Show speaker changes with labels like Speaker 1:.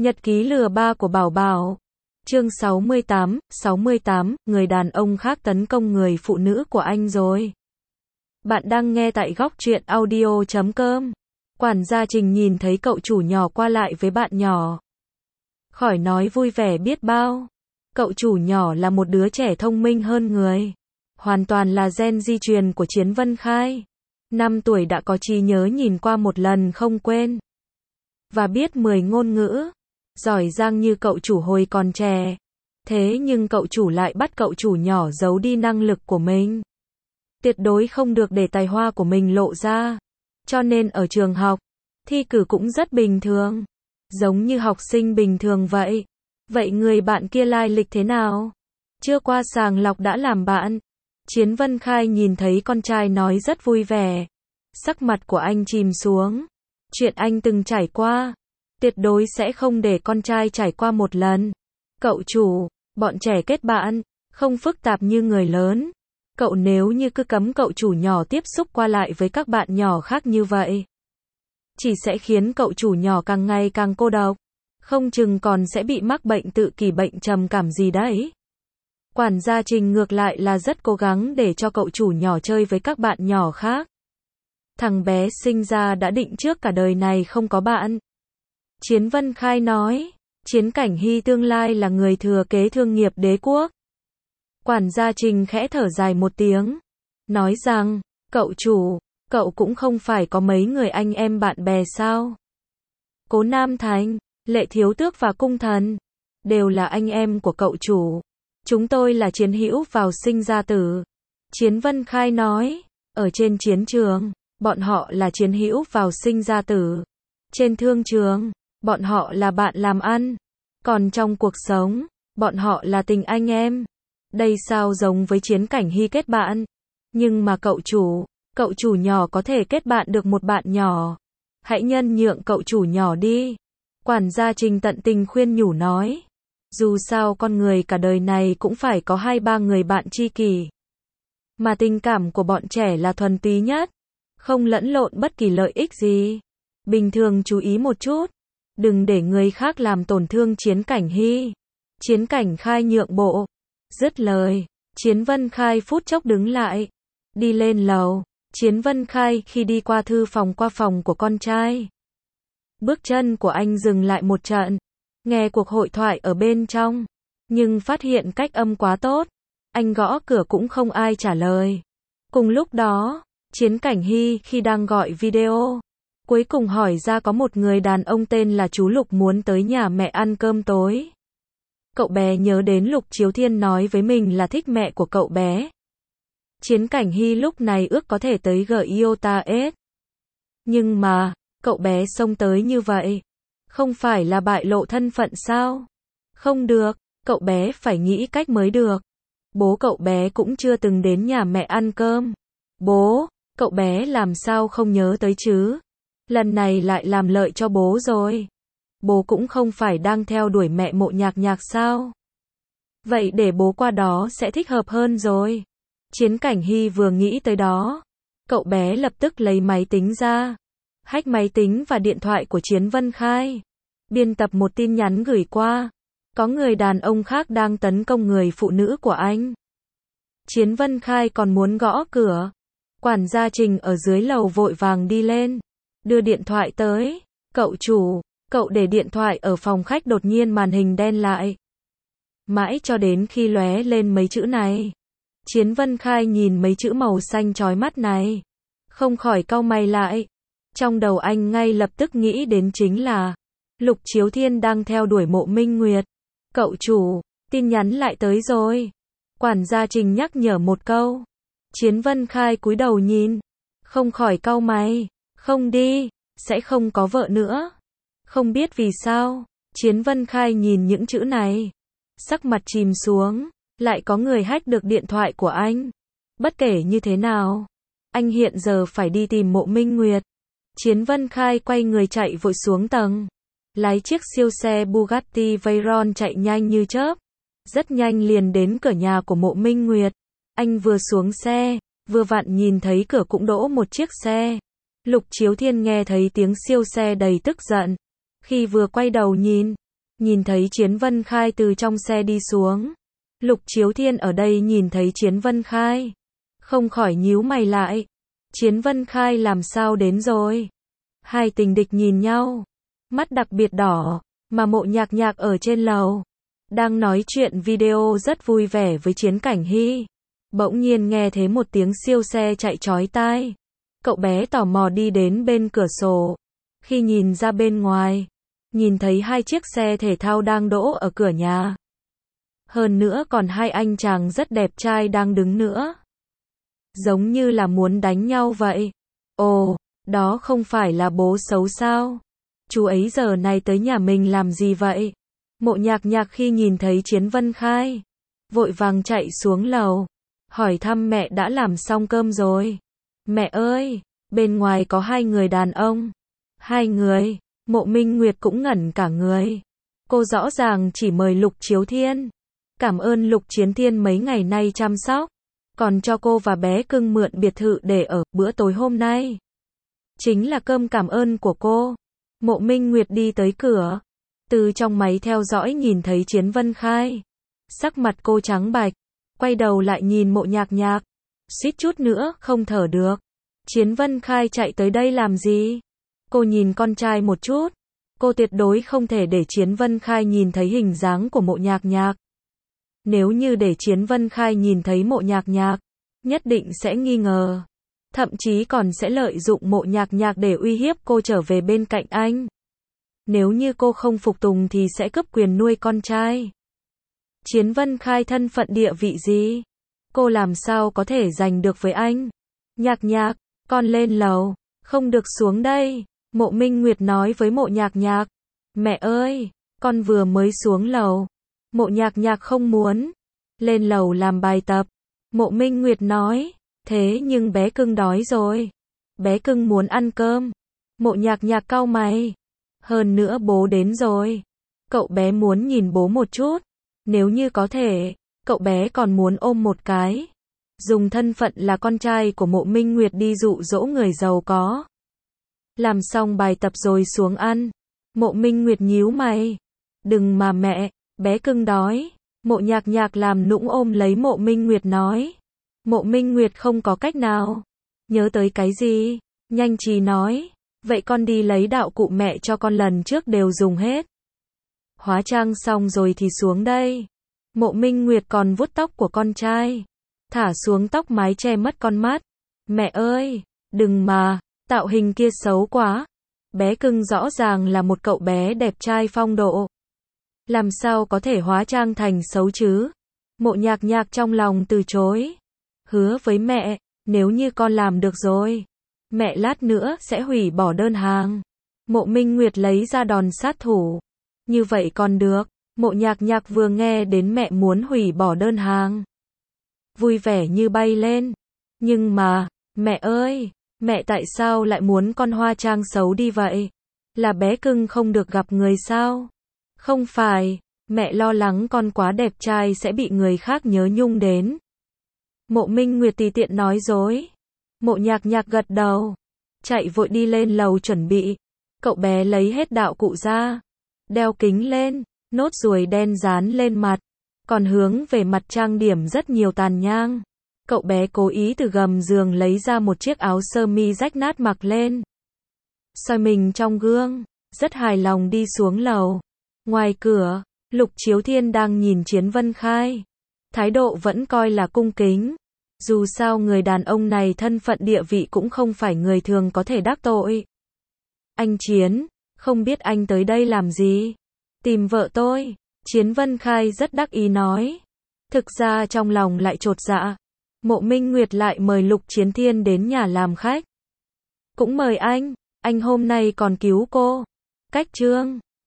Speaker 1: Nhật ký lừa ba của Bảo Bảo. Chương 68, người đàn ông khác tấn công người phụ nữ của anh rồi. Bạn đang nghe tại góc truyện audio.com. Quản gia Trình nhìn thấy cậu chủ nhỏ qua lại với bạn nhỏ. Khỏi nói vui vẻ biết bao. Cậu chủ nhỏ là một đứa trẻ thông minh hơn người. Hoàn toàn là gen di truyền của Chiến Vân Khai. 5 tuổi đã có trí nhớ nhìn qua một lần không quên. Và biết 10 ngôn ngữ. Giỏi giang như cậu chủ hồi còn trẻ. Thế nhưng cậu chủ lại bắt cậu chủ nhỏ giấu đi năng lực của mình. Tuyệt đối không được để tài hoa của mình lộ ra. Cho nên ở trường học, thi cử cũng rất bình thường. Giống như học sinh bình thường vậy. Vậy người bạn kia lai lịch thế nào? Chưa qua sàng lọc đã làm bạn. Chiến Vân Khai nhìn thấy con trai nói rất vui vẻ. Sắc mặt của anh chìm xuống. Chuyện anh từng trải qua, tuyệt đối sẽ không để con trai trải qua một lần. Cậu chủ, bọn trẻ kết bạn, không phức tạp như người lớn. Cậu nếu như cứ cấm cậu chủ nhỏ tiếp xúc qua lại với các bạn nhỏ khác như vậy, chỉ sẽ khiến cậu chủ nhỏ càng ngày càng cô độc. Không chừng còn sẽ bị mắc bệnh tự kỷ, bệnh trầm cảm gì đấy. Quản gia Trình ngược lại là rất cố gắng để cho cậu chủ nhỏ chơi với các bạn nhỏ khác. Thằng bé sinh ra đã định trước cả đời này không có bạn. Chiến Vân Khai nói, Chiến Cảnh Hy tương lai là người thừa kế thương nghiệp đế quốc. Quản gia Trình khẽ thở dài một tiếng, nói rằng, cậu chủ, cậu cũng không phải có mấy người anh em bạn bè sao? Cố Nam Thành, Lệ Thiếu Tước và Cung Thần, đều là anh em của cậu chủ. Chúng tôi là chiến hữu vào sinh ra tử. Chiến Vân Khai nói, ở trên chiến trường, bọn họ là chiến hữu vào sinh ra tử. Trên thương trường, bọn họ là bạn làm ăn. Còn trong cuộc sống, bọn họ là tình anh em. Đây sao giống với Chiến Cảnh Hy kết bạn. Nhưng mà cậu chủ nhỏ có thể kết bạn được một bạn nhỏ. Hãy nhân nhượng cậu chủ nhỏ đi. Quản gia Trình tận tình khuyên nhủ nói. Dù sao con người cả đời này cũng phải có 2-3 người bạn tri kỷ. Mà tình cảm của bọn trẻ là thuần túy nhất. Không lẫn lộn bất kỳ lợi ích gì. Bình thường chú ý một chút. Đừng để người khác làm tổn thương Chiến Cảnh Hy. Chiến Cảnh Khai nhượng bộ. Dứt lời, Chiến Vân Khai phút chốc đứng lại. Đi lên lầu. Chiến Vân Khai khi đi qua thư phòng qua phòng của con trai. Bước chân của anh dừng lại một trận. Nghe cuộc hội thoại ở bên trong. Nhưng phát hiện cách âm quá tốt. Anh gõ cửa cũng không ai trả lời. Cùng lúc đó, Chiến Cảnh Hy khi đang gọi video, cuối cùng hỏi ra có một người đàn ông tên là chú Lục muốn tới nhà mẹ ăn cơm tối. Cậu bé nhớ đến Lục Chiếu Thiên nói với mình là thích mẹ của cậu bé. Chiến Cảnh Hy lúc này ước có thể tới Giota S. Nhưng mà, cậu bé xông tới như vậy, không phải là bại lộ thân phận sao? Không được, cậu bé phải nghĩ cách mới được. Bố cậu bé cũng chưa từng đến nhà mẹ ăn cơm. Bố, cậu bé làm sao không nhớ tới chứ? Lần này lại làm lợi cho bố rồi. Bố cũng không phải đang theo đuổi mẹ Mộ Nhạc Nhạc sao? Vậy để bố qua đó sẽ thích hợp hơn rồi. Chiến Cảnh Hy vừa nghĩ tới đó, cậu bé lập tức lấy máy tính ra, hack máy tính và điện thoại của Chiến Vân Khai, biên tập một tin nhắn gửi qua. Có người đàn ông khác đang tấn công người phụ nữ của anh. Chiến Vân Khai còn muốn gõ cửa. Quản gia Trình ở dưới lầu vội vàng đi lên, đưa điện thoại tới. Cậu chủ, cậu để điện thoại ở phòng khách, đột nhiên màn hình đen lại. Mãi cho đến khi lóe lên mấy chữ này. Chiến Vân Khai nhìn mấy chữ màu xanh chói mắt này, không khỏi cau mày lại. Trong đầu anh ngay lập tức nghĩ đến chính là Lục Chiếu Thiên đang theo đuổi Mộ Minh Nguyệt. Cậu chủ, tin nhắn lại tới rồi. Quản gia Trình nhắc nhở một câu. Chiến Vân Khai cúi đầu nhìn, không khỏi cau mày. Không đi, sẽ không có vợ nữa. Không biết vì sao, Chiến Vân Khai nhìn những chữ này, sắc mặt chìm xuống. Lại có người hack được điện thoại của anh. Bất kể như thế nào, anh hiện giờ phải đi tìm Mộ Minh Nguyệt. Chiến Vân Khai quay người chạy vội xuống tầng, lái chiếc siêu xe Bugatti Veyron chạy nhanh như chớp. Rất nhanh liền đến cửa nhà của Mộ Minh Nguyệt. Anh vừa xuống xe, vừa vặn nhìn thấy cửa cũng đỗ một chiếc xe. Lục Chiếu Thiên nghe thấy tiếng siêu xe đầy tức giận. Khi vừa quay đầu nhìn, Nhìn thấy Chiến Vân Khai từ trong xe đi xuống. Lục Chiếu Thiên ở đây nhìn thấy Chiến Vân Khai. Không khỏi nhíu mày lại. Chiến Vân Khai làm sao đến rồi? Hai tình địch nhìn nhau. Mắt đặc biệt đỏ. Mà Mộ Nhạc Nhạc ở trên lầu. Đang nói chuyện video rất vui vẻ với Chiến Cảnh Hy. Bỗng nhiên nghe thấy một tiếng siêu xe chạy chói tai. Cậu bé tò mò đi đến bên cửa sổ. Khi nhìn ra bên ngoài, nhìn thấy hai chiếc xe thể thao đang đỗ ở cửa nhà. Hơn nữa còn hai anh chàng rất đẹp trai đang đứng nữa. Giống như là muốn đánh nhau vậy. Ồ, đó không phải là bố xấu sao? Chú ấy giờ này tới nhà mình làm gì vậy? Mộ Nhạc Nhạc khi nhìn thấy Chiến Vân Khai, vội vàng chạy xuống lầu, hỏi thăm mẹ đã làm xong cơm rồi. Mẹ ơi, bên ngoài có hai người đàn ông. Hai người, Mộ Minh Nguyệt cũng ngẩn cả người. Cô rõ ràng chỉ mời Lục Chiếu Thiên. Cảm ơn Lục Chiến Thiên mấy ngày nay chăm sóc, còn cho cô và bé cưng mượn biệt thự để ở bữa tối hôm nay. Chính là cơm cảm ơn của cô. Mộ Minh Nguyệt đi tới cửa, từ trong máy theo dõi nhìn thấy Chiến Vân Khai. Sắc mặt cô trắng bạch, quay đầu lại nhìn Mộ Nhạc Nhạc, suýt chút nữa không thở được. Chiến Vân Khai chạy tới đây làm gì? Cô nhìn con trai một chút. Cô tuyệt đối không thể để Chiến Vân Khai nhìn thấy hình dáng của Mộ Nhạc Nhạc. Nếu như để Chiến Vân Khai nhìn thấy Mộ Nhạc Nhạc, nhất định sẽ nghi ngờ. Thậm chí còn sẽ lợi dụng Mộ Nhạc Nhạc để uy hiếp cô trở về bên cạnh anh. Nếu như cô không phục tùng thì sẽ cướp quyền nuôi con trai. Chiến Vân Khai thân phận địa vị gì? Cô làm sao có thể giành được với anh? Nhạc Nhạc, con lên lầu, không được xuống đây. Mộ Minh Nguyệt nói với Mộ Nhạc Nhạc. Mẹ ơi, con vừa mới xuống lầu. Mộ Nhạc Nhạc không muốn lên lầu làm bài tập. Mộ Minh Nguyệt nói, thế nhưng bé cưng đói rồi. Bé cưng muốn ăn cơm. Mộ Nhạc Nhạc cau mày. Hơn nữa bố đến rồi. Cậu bé muốn nhìn bố một chút. Nếu như có thể, cậu bé còn muốn ôm một cái. Dùng thân phận là con trai của Mộ Minh Nguyệt đi dụ dỗ người giàu có. Làm xong bài tập rồi xuống ăn. Mộ Minh Nguyệt nhíu mày. Đừng mà mẹ, bé cưng đói. Mộ Nhạc Nhạc làm nũng ôm lấy Mộ Minh Nguyệt nói. Mộ Minh Nguyệt không có cách nào. Nhớ tới cái gì? Nhanh trí nói. Vậy con đi lấy đạo cụ mẹ cho con lần trước đều dùng hết. Hóa trang xong rồi thì xuống đây. Mộ Minh Nguyệt còn vuốt tóc của con trai. Thả xuống tóc mái che mất con mắt. Mẹ ơi, đừng mà, tạo hình kia xấu quá. Bé cưng rõ ràng là một cậu bé đẹp trai phong độ. Làm sao có thể hóa trang thành xấu chứ? Mộ Nhạc Nhạc trong lòng từ chối. Hứa với mẹ, nếu như con làm được rồi, mẹ lát nữa sẽ hủy bỏ đơn hàng. Mộ Minh Nguyệt lấy ra đòn sát thủ. Như vậy còn được. Mộ Nhạc Nhạc vừa nghe đến mẹ muốn hủy bỏ đơn hàng, vui vẻ như bay lên. Nhưng mà, mẹ ơi, mẹ tại sao lại muốn con hóa trang xấu đi vậy? Là bé cưng không được gặp người sao? Không phải, mẹ lo lắng con quá đẹp trai sẽ bị người khác nhớ nhung đến. Mộ Minh Nguyệt tùy tiện nói dối. Mộ Nhạc Nhạc gật đầu, chạy vội đi lên lầu chuẩn bị. Cậu bé lấy hết đạo cụ ra, đeo kính lên, nốt ruồi đen dán lên mặt, còn hướng về mặt trang điểm rất nhiều tàn nhang. Cậu bé cố ý từ gầm giường lấy ra một chiếc áo sơ mi rách nát mặc lên. Soi mình trong gương, rất hài lòng đi xuống lầu. Ngoài cửa, Lục Chiếu Thiên đang nhìn Chiến Vân Khai. Thái độ vẫn coi là cung kính. Dù sao người đàn ông này thân phận địa vị cũng không phải người thường có thể đắc tội. Anh Chiến, không biết anh tới đây làm gì? Tìm vợ tôi. Chiến Vân Khai rất đắc ý nói. Thực ra trong lòng lại chột dạ. Mộ Minh Nguyệt lại mời Lục Chiến Thiên đến nhà làm khách. Cũng mời anh hôm nay còn cứu cô. Cách chương